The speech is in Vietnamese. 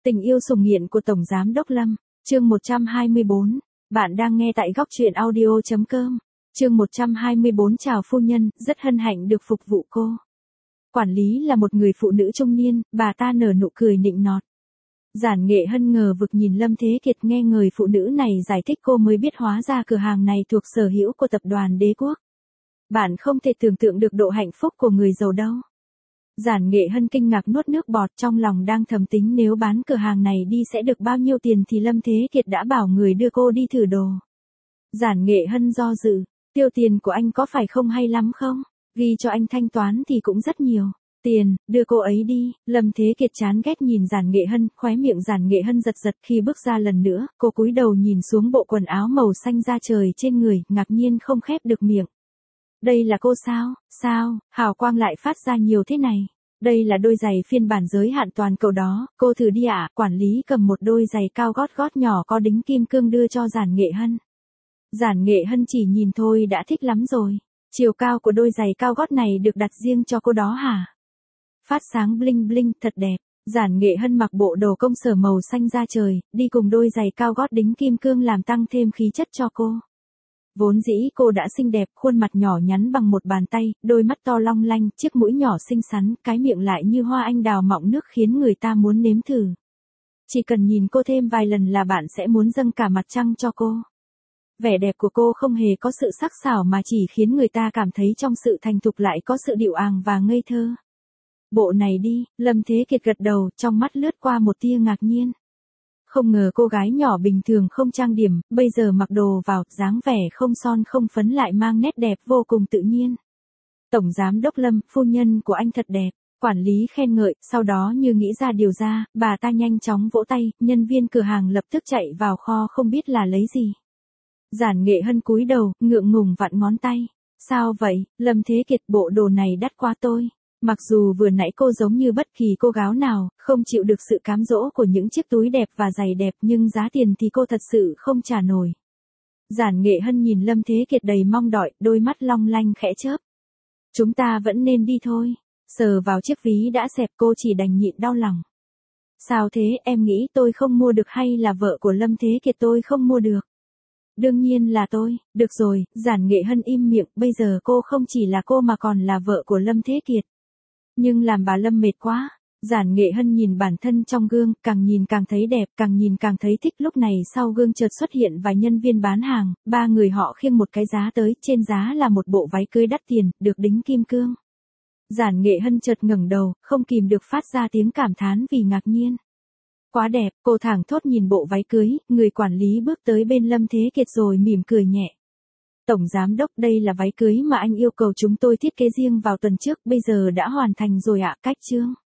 Tình yêu sủng nghiện của Tổng Giám Đốc Lâm, chương 124. Bạn đang nghe tại góc truyện audio.com. Chương 124. Chào phu nhân, rất hân hạnh được phục vụ cô. Quản lý là một người phụ nữ trung niên, bà ta nở nụ cười nịnh nọt. Giản Nghệ Hân ngờ vực nhìn Lâm Thế Kiệt, nghe người phụ nữ này giải thích cô mới biết hóa ra cửa hàng này thuộc sở hữu của tập đoàn Đế Quốc. Bạn không thể tưởng tượng được độ hạnh phúc của người giàu đâu. Giản Nghệ Hân kinh ngạc nuốt nước bọt, trong lòng đang thầm tính nếu bán cửa hàng này đi sẽ được bao nhiêu tiền thì Lâm Thế Kiệt đã bảo người đưa cô đi thử đồ. Giản Nghệ Hân do dự, tiêu tiền của anh có phải không hay lắm không? Ghi cho anh thanh toán thì cũng rất nhiều. Tiền, đưa cô ấy đi. Lâm Thế Kiệt chán ghét nhìn Giản Nghệ Hân, khóe miệng Giản Nghệ Hân giật giật khi bước ra lần nữa, cô cúi đầu nhìn xuống bộ quần áo màu xanh da trời trên người, ngạc nhiên không khép được miệng. Đây là cô sao? Sao, hào quang lại phát ra nhiều thế này? Đây là đôi giày phiên bản giới hạn toàn cầu đó, cô thử đi ạ. Quản lý cầm một đôi giày cao gót nhỏ có đính kim cương đưa cho Giản Nghệ Hân. Giản Nghệ Hân chỉ nhìn thôi đã thích lắm rồi. Chiều cao của đôi giày cao gót này được đặt riêng cho cô đó hả? Phát sáng bling bling, thật đẹp. Giản Nghệ Hân mặc bộ đồ công sở màu xanh da trời, đi cùng đôi giày cao gót đính kim cương làm tăng thêm khí chất cho cô. Vốn dĩ cô đã xinh đẹp, khuôn mặt nhỏ nhắn bằng một bàn tay, đôi mắt to long lanh, chiếc mũi nhỏ xinh xắn, cái miệng lại như hoa anh đào mọng nước khiến người ta muốn nếm thử. Chỉ cần nhìn cô thêm vài lần là bạn sẽ muốn dâng cả mặt trăng cho cô. Vẻ đẹp của cô không hề có sự sắc sảo mà chỉ khiến người ta cảm thấy trong sự thành thục lại có sự điệu àng và ngây thơ. Bộ này đi, Lâm Thế Kiệt gật đầu, trong mắt lướt qua một tia ngạc nhiên. Không ngờ cô gái nhỏ bình thường không trang điểm, bây giờ mặc đồ vào, dáng vẻ không son không phấn lại mang nét đẹp vô cùng tự nhiên. Tổng Giám Đốc Lâm, phu nhân của anh thật đẹp. Quản lý khen ngợi, sau đó như nghĩ ra điều ra, bà ta nhanh chóng vỗ tay, nhân viên cửa hàng lập tức chạy vào kho không biết là lấy gì. Giản Nghệ Hân cúi đầu, ngượng ngùng vặn ngón tay. Sao vậy, Lâm Thế Kiệt, bộ đồ này đắt quá tôi. Mặc dù vừa nãy cô giống như bất kỳ cô gái nào, không chịu được sự cám dỗ của những chiếc túi đẹp và giày đẹp, nhưng giá tiền thì cô thật sự không trả nổi. Giản Nghệ Hân nhìn Lâm Thế Kiệt đầy mong đợi, đôi mắt long lanh khẽ chớp. Chúng ta vẫn nên đi thôi. Sờ vào chiếc ví đã xẹp, cô chỉ đành nhịn đau lòng. Sao thế, em nghĩ tôi không mua được hay là vợ của Lâm Thế Kiệt tôi không mua được? Đương nhiên là tôi. Được rồi, Giản Nghệ Hân im miệng, bây giờ cô không chỉ là cô mà còn là vợ của Lâm Thế Kiệt. Nhưng làm bà Lâm mệt quá. Giản Nghệ Hân nhìn bản thân trong gương, càng nhìn càng thấy đẹp, càng nhìn càng thấy thích. Lúc này sau gương chợt xuất hiện vài nhân viên bán hàng, ba người họ khiêng một cái giá tới, trên giá là một bộ váy cưới đắt tiền, được đính kim cương. Giản Nghệ Hân chợt ngẩng đầu, không kìm được phát ra tiếng cảm thán vì ngạc nhiên. Quá đẹp, cô thảng thốt nhìn bộ váy cưới, người quản lý bước tới bên Lâm Thế Kiệt rồi mỉm cười nhẹ. Tổng Giám Đốc, đây là váy cưới mà anh yêu cầu chúng tôi thiết kế riêng vào tuần trước, bây giờ đã hoàn thành rồi ạ, cách chương.